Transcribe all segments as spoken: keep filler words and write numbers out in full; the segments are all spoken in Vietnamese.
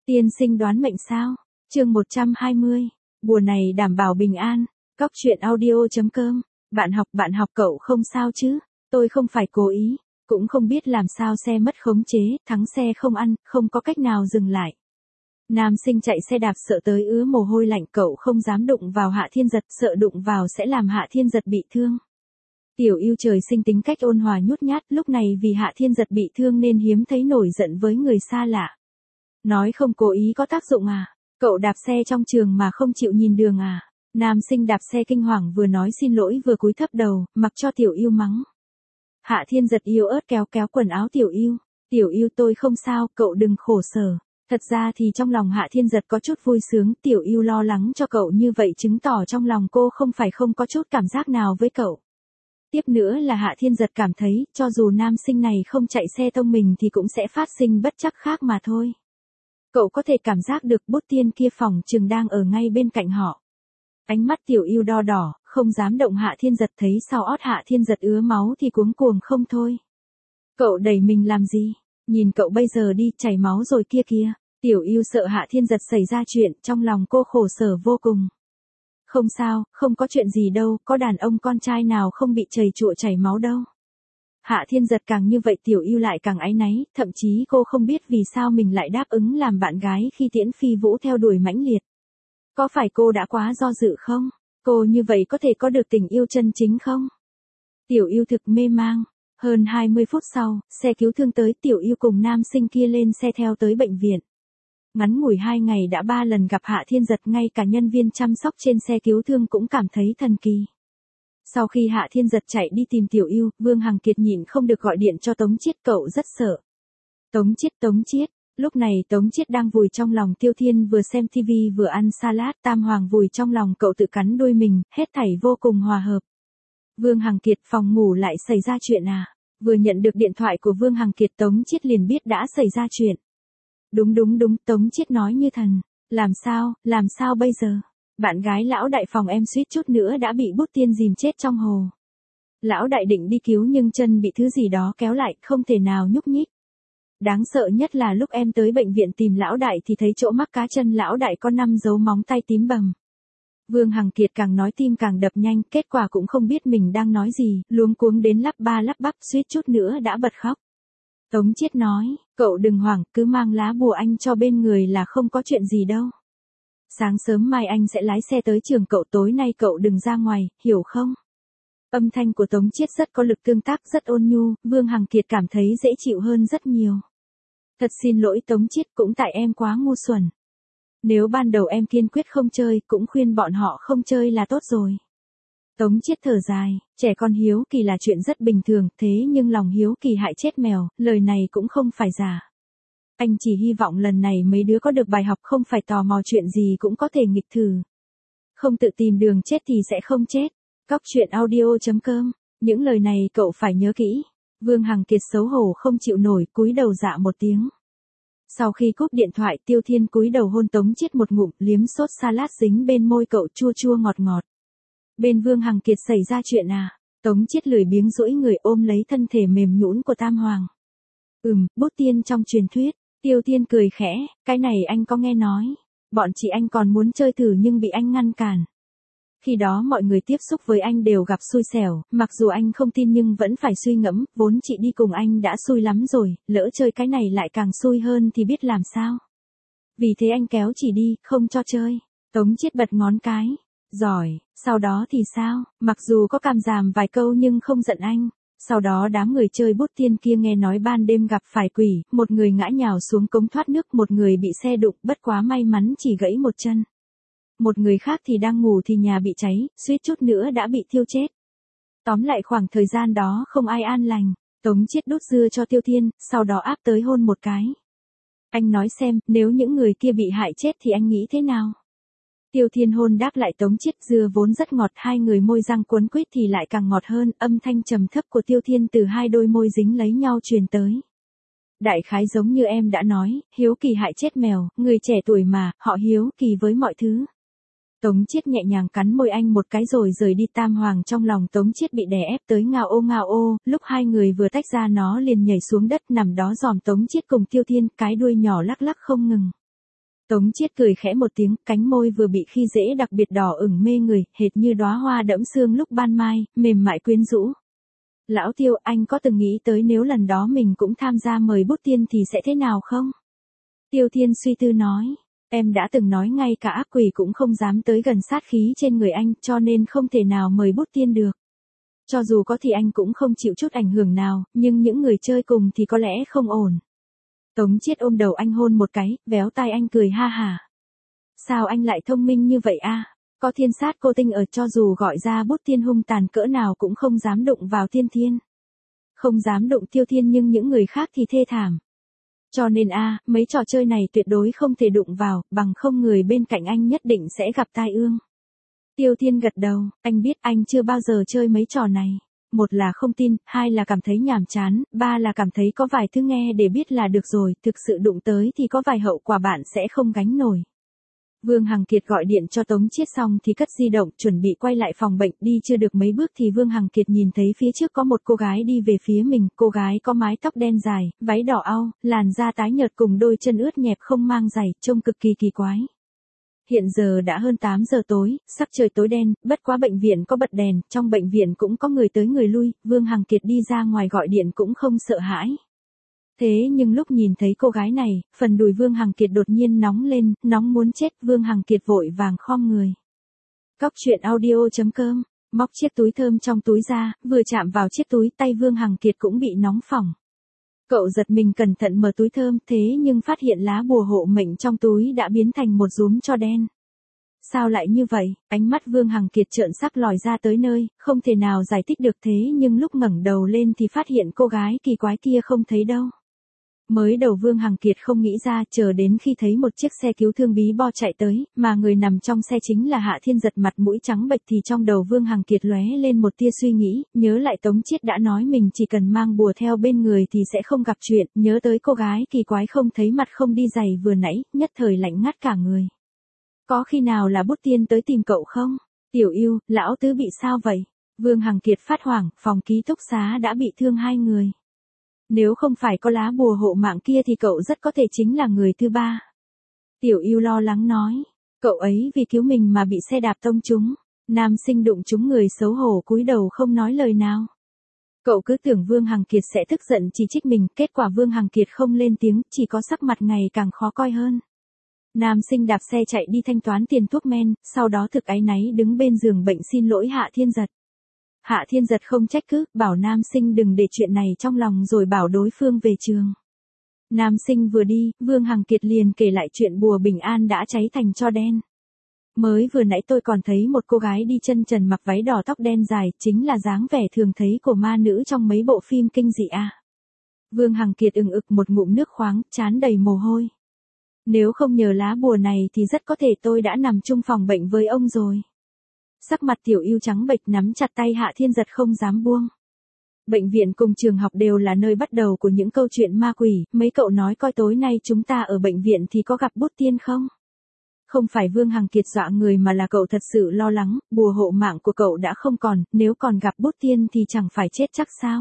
Tiên sinh đoán mệnh sao? Chương một trăm hai mươi. Mùa này đảm bảo bình an. Cóc truyện audio chấm com. Bạn học bạn học cậu không sao chứ? Tôi không phải cố ý, cũng không biết làm sao xe mất khống chế, thắng xe không ăn, không có cách nào dừng lại. Nam sinh chạy xe đạp sợ tới ứa mồ hôi lạnh, cậu không dám đụng vào Hạ Thiên Giật, sợ đụng vào sẽ làm Hạ Thiên Giật bị thương. Tiểu Yêu trời sinh tính cách ôn hòa nhút nhát, lúc này vì Hạ Thiên Giật bị thương nên hiếm thấy nổi giận với người xa lạ. Nói không cố ý có tác dụng à? Cậu đạp xe trong trường mà không chịu nhìn đường à? Nam sinh đạp xe kinh hoàng vừa nói xin lỗi vừa cúi thấp đầu, mặc cho Tiểu Yêu mắng. Hạ Thiên Giật yếu ớt kéo kéo quần áo Tiểu Yêu. Tiểu Yêu tôi không sao, cậu đừng khổ sở. Thật ra thì trong lòng Hạ Thiên Giật có chút vui sướng, Tiểu Yêu lo lắng cho cậu như vậy chứng tỏ trong lòng cô không phải không có chút cảm giác nào với cậu. Tiếp nữa là Hạ Thiên Giật cảm thấy, cho dù nam sinh này không chạy xe tông mình thì cũng sẽ phát sinh bất trắc khác mà thôi. Cậu có thể cảm giác được bút tiên kia phòng chừng đang ở ngay bên cạnh họ. Ánh mắt Tiểu Yêu đo đỏ, không dám động Hạ Thiên Giật, thấy sau ót Hạ Thiên Giật ứa máu thì cuống cuồng không thôi. Cậu đẩy mình làm gì? Nhìn cậu bây giờ đi, chảy máu rồi kia kìa. Tiểu Yêu sợ Hạ Thiên Giật xảy ra chuyện, trong lòng cô khổ sở vô cùng. Không sao, không có chuyện gì đâu, có đàn ông con trai nào không bị chầy chụa chảy máu đâu. Hạ Thiên Giật càng như vậy Tiểu Yêu lại càng áy náy, thậm chí cô không biết vì sao mình lại đáp ứng làm bạn gái khi Tiễn Phi Vũ theo đuổi mãnh liệt. Có phải cô đã quá do dự không? Cô như vậy có thể có được tình yêu chân chính không? Tiểu Yêu thực mê mang. Hơn hai mươi phút sau, xe cứu thương tới, Tiểu Yêu cùng nam sinh kia lên xe theo tới bệnh viện. Ngắn ngủi hai ngày đã ba lần gặp Hạ Thiên Giật, ngay cả nhân viên chăm sóc trên xe cứu thương cũng cảm thấy thần kỳ. Sau khi Hạ Thiên Giật chạy đi tìm Tiểu Yêu, Vương Hằng Kiệt nhịn không được gọi điện cho Tống Chiết, cậu rất sợ. Tống Chiết, Tống Chiết. Lúc này Tống Chiết đang vùi trong lòng Tiêu Thiên, vừa xem tivi vừa ăn salad, Tam Hoàng vùi trong lòng cậu tự cắn đuôi mình, hết thảy vô cùng hòa hợp. Vương Hằng Kiệt, phòng ngủ lại xảy ra chuyện à? Vừa nhận được điện thoại của Vương Hằng Kiệt, Tống Chiết liền biết đã xảy ra chuyện. Đúng đúng đúng, Tống Chiết nói như thần. Làm sao, làm sao bây giờ? Bạn gái lão đại phòng em suýt chút nữa đã bị bút tiên dìm chết trong hồ. Lão đại định đi cứu nhưng chân bị thứ gì đó kéo lại, không thể nào nhúc nhích. Đáng sợ nhất là lúc em tới bệnh viện tìm lão đại thì thấy chỗ mắc cá chân lão đại có năm dấu móng tay tím bầm. Vương Hằng Kiệt càng nói tim càng đập nhanh, kết quả cũng không biết mình đang nói gì, luống cuống đến lắp ba lắp bắp, suýt chút nữa đã bật khóc. Tống Chiết nói, cậu đừng hoảng, cứ mang lá bùa anh cho bên người là không có chuyện gì đâu. Sáng sớm mai anh sẽ lái xe tới trường cậu, tối nay cậu đừng ra ngoài, hiểu không? Âm thanh của Tống Chiết rất có lực tương tác, rất ôn nhu, Vương Hằng Kiệt cảm thấy dễ chịu hơn rất nhiều. Thật xin lỗi Tống Chiết, cũng tại em quá ngu xuẩn. Nếu ban đầu em kiên quyết không chơi, cũng khuyên bọn họ không chơi là tốt rồi. Tống Chiết thở dài, trẻ con hiếu kỳ là chuyện rất bình thường, thế nhưng lòng hiếu kỳ hại chết mèo, lời này cũng không phải giả. Anh chỉ hy vọng lần này mấy đứa có được bài học, không phải tò mò chuyện gì cũng có thể nghịch thử. Không tự tìm đường chết thì sẽ không chết. Cóc truyện audio chấm com. Những lời này cậu phải nhớ kỹ. Vương Hằng Kiệt xấu hổ không chịu nổi, cúi đầu dạ một tiếng. Sau khi cúp điện thoại, Tiêu Thiên cúi đầu hôn Tống Chiết một ngụm, liếm sốt salad dính bên môi cậu chua chua ngọt ngọt. Bên Vương Hằng Kiệt xảy ra chuyện à? Tống Chiết lười biếng duỗi người ôm lấy thân thể mềm nhũn của Tam Hoàng. Ừm, bút tiên trong truyền thuyết. Tiêu Thiên cười khẽ, cái này anh có nghe nói. Bọn chị anh còn muốn chơi thử nhưng bị anh ngăn cản. Khi đó mọi người tiếp xúc với anh đều gặp xui xẻo, mặc dù anh không tin nhưng vẫn phải suy ngẫm, vốn chị đi cùng anh đã xui lắm rồi, lỡ chơi cái này lại càng xui hơn thì biết làm sao. Vì thế anh kéo chị đi, không cho chơi. Tống Chiết bật ngón cái. Giỏi, sau đó thì sao? Mặc dù có càm ràm vài câu nhưng không giận anh. Sau đó đám người chơi bút tiên kia nghe nói ban đêm gặp phải quỷ, một người ngã nhào xuống cống thoát nước, một người bị xe đụng, bất quá may mắn chỉ gãy một chân. Một người khác thì đang ngủ thì nhà bị cháy, suýt chút nữa đã bị thiêu chết. Tóm lại khoảng thời gian đó không ai an lành. Tống Chiết đút dưa cho Tiêu Thiên, sau đó áp tới hôn một cái. Anh nói xem, nếu những người kia bị hại chết thì anh nghĩ thế nào? Tiêu Thiên hôn đáp lại Tống Chiết, dưa vốn rất ngọt, hai người môi răng cuốn quýt thì lại càng ngọt hơn, âm thanh trầm thấp của Tiêu Thiên từ hai đôi môi dính lấy nhau truyền tới. Đại khái giống như em đã nói, hiếu kỳ hại chết mèo, người trẻ tuổi mà, họ hiếu kỳ với mọi thứ. Tống Chiết nhẹ nhàng cắn môi anh một cái rồi rời đi. Tam Hoàng trong lòng Tống Chiết bị đè ép tới ngao ô ngao ô, lúc hai người vừa tách ra nó liền nhảy xuống đất nằm đó giòm Tống Chiết cùng Tiêu Thiên, cái đuôi nhỏ lắc lắc không ngừng. Tống Chiết cười khẽ một tiếng, cánh môi vừa bị khi dễ đặc biệt đỏ ửng mê người, hệt như đóa hoa đẫm sương lúc ban mai, mềm mại quyến rũ. Lão Tiêu, anh có từng nghĩ tới nếu lần đó mình cũng tham gia mời bút tiên thì sẽ thế nào không? Tiêu Thiên suy tư nói, em đã từng nói ngay cả ác quỷ cũng không dám tới gần sát khí trên người anh, cho nên không thể nào mời bút tiên được. Cho dù có thì anh cũng không chịu chút ảnh hưởng nào, nhưng những người chơi cùng thì có lẽ không ổn. Tống Chiết ôm đầu anh hôn một cái, véo tai anh cười ha hả. Sao anh lại thông minh như vậy a? Có thiên sát cô tinh ở, cho dù gọi ra bút tiên hung tàn cỡ nào cũng không dám đụng vào Thiên Thiên. Không dám đụng Tiêu Thiên nhưng những người khác thì thê thảm. Cho nên a, mấy trò chơi này tuyệt đối không thể đụng vào, bằng không người bên cạnh anh nhất định sẽ gặp tai ương. Tiêu Thiên gật đầu, anh biết anh chưa bao giờ chơi mấy trò này. Một là không tin, hai là cảm thấy nhàm chán, ba là cảm thấy có vài thứ nghe để biết là được rồi, thực sự đụng tới thì có vài hậu quả bạn sẽ không gánh nổi. Vương Hằng Kiệt gọi điện cho Tống Chiết xong thì cất di động, chuẩn bị quay lại phòng bệnh, đi chưa được mấy bước thì Vương Hằng Kiệt nhìn thấy phía trước có một cô gái đi về phía mình, cô gái có mái tóc đen dài, váy đỏ au, làn da tái nhợt cùng đôi chân ướt nhẹp không mang giày, trông cực kỳ kỳ quái. Hiện giờ đã hơn tám giờ tối, sắc trời tối đen, bất quá bệnh viện có bật đèn, trong bệnh viện cũng có người tới người lui, Vương Hằng Kiệt đi ra ngoài gọi điện cũng không sợ hãi. Thế nhưng lúc nhìn thấy cô gái này, phần đùi Vương Hằng Kiệt đột nhiên nóng lên, nóng muốn chết, Vương Hằng Kiệt vội vàng khom người. Cóc truyện audio chấm com, móc chiếc túi thơm trong túi ra, vừa chạm vào chiếc túi, tay Vương Hằng Kiệt cũng bị nóng phỏng. Cậu giật mình cẩn thận mở túi thơm, thế nhưng phát hiện lá bùa hộ mệnh trong túi đã biến thành một rúm tro đen. Sao lại như vậy? Ánh mắt Vương Hằng Kiệt trợn sắc lòi ra tới nơi, không thể nào giải thích được, thế nhưng lúc ngẩng đầu lên thì phát hiện cô gái kỳ quái kia không thấy đâu. Mới đầu Vương Hằng Kiệt không nghĩ ra, chờ đến khi thấy một chiếc xe cứu thương bí bo chạy tới, mà người nằm trong xe chính là Hạ Thiên Giật, mặt mũi trắng bệch thì trong đầu Vương Hằng Kiệt lóe lên một tia suy nghĩ, nhớ lại Tống Chiết đã nói mình chỉ cần mang bùa theo bên người thì sẽ không gặp chuyện, nhớ tới cô gái kỳ quái không thấy mặt không đi giày vừa nãy, nhất thời lạnh ngắt cả người. Có khi nào là bút tiên tới tìm cậu không? Tiểu Yêu, lão tứ bị sao vậy? Vương Hằng Kiệt phát hoảng, phòng ký túc xá đã bị thương hai người. Nếu không phải có lá bùa hộ mạng kia thì cậu rất có thể chính là người thứ ba. Tiểu Yêu lo lắng nói, cậu ấy vì cứu mình mà bị xe đạp tông trúng, nam sinh đụng trúng người xấu hổ cúi đầu không nói lời nào. Cậu cứ tưởng Vương Hằng Kiệt sẽ tức giận chỉ trích mình, kết quả Vương Hằng Kiệt không lên tiếng, chỉ có sắc mặt ngày càng khó coi hơn. Nam sinh đạp xe chạy đi thanh toán tiền thuốc men, sau đó thực áy náy đứng bên giường bệnh xin lỗi Hạ Thiên Giật. Hạ Thiên Giật không trách cứ, bảo nam sinh đừng để chuyện này trong lòng rồi bảo đối phương về trường. Nam sinh vừa đi, Vương Hằng Kiệt liền kể lại chuyện bùa bình an đã cháy thành tro đen. Mới vừa nãy tôi còn thấy một cô gái đi chân trần mặc váy đỏ tóc đen dài, chính là dáng vẻ thường thấy của ma nữ trong mấy bộ phim kinh dị à. Vương Hằng Kiệt ừng ực một ngụm nước khoáng, trán đầy mồ hôi. Nếu không nhờ lá bùa này thì rất có thể tôi đã nằm chung phòng bệnh với ông rồi. Sắc mặt Tiểu Yêu trắng bệch nắm chặt tay Hạ Thiên Giật không dám buông. Bệnh viện cùng trường học đều là nơi bắt đầu của những câu chuyện ma quỷ, mấy cậu nói coi tối nay chúng ta ở bệnh viện thì có gặp bút tiên không? Không phải Vương Hằng Kiệt dọa người mà là cậu thật sự lo lắng, bùa hộ mạng của cậu đã không còn, nếu còn gặp bút tiên thì chẳng phải chết chắc sao?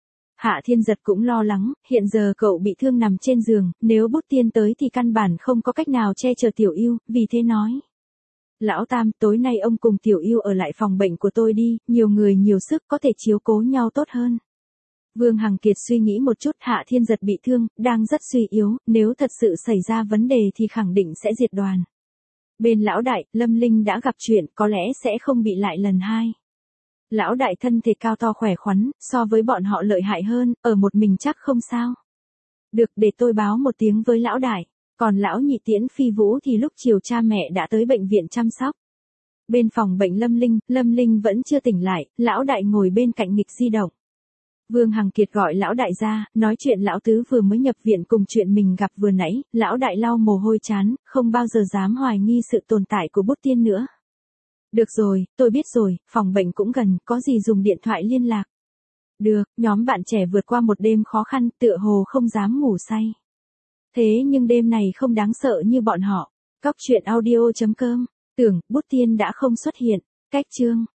Hạ Thiên Giật cũng lo lắng, hiện giờ cậu bị thương nằm trên giường, nếu bút tiên tới thì căn bản không có cách nào che chở Tiểu Yêu, vì thế nói. Lão Tam, tối nay ông cùng Tiểu Yêu ở lại phòng bệnh của tôi đi, nhiều người nhiều sức có thể chiếu cố nhau tốt hơn. Vương Hằng Kiệt suy nghĩ một chút, Hạ Thiên Giật bị thương, đang rất suy yếu, nếu thật sự xảy ra vấn đề thì khẳng định sẽ diệt đoàn. Bên lão đại, Lâm Linh đã gặp chuyện, có lẽ sẽ không bị lại lần hai. Lão đại thân thể cao to khỏe khoắn, so với bọn họ lợi hại hơn, ở một mình chắc không sao. Được, để tôi báo một tiếng với lão đại. Còn lão nhị Tiễn Phi Vũ thì lúc chiều cha mẹ đã tới bệnh viện chăm sóc. Bên phòng bệnh Lâm Linh, Lâm Linh vẫn chưa tỉnh lại, lão đại ngồi bên cạnh nghịch di động. Vương Hằng Kiệt gọi lão đại ra, nói chuyện lão tứ vừa mới nhập viện cùng chuyện mình gặp vừa nãy, lão đại lau mồ hôi chán, không bao giờ dám hoài nghi sự tồn tại của bút tiên nữa. Được rồi, tôi biết rồi, phòng bệnh cũng gần, có gì dùng điện thoại liên lạc. Được, nhóm bạn trẻ vượt qua một đêm khó khăn, tựa hồ không dám ngủ say. Thế nhưng đêm này không đáng sợ như bọn họ. Cóc truyện audio chấm com, tưởng, bút tiên đã không xuất hiện. Cách chương.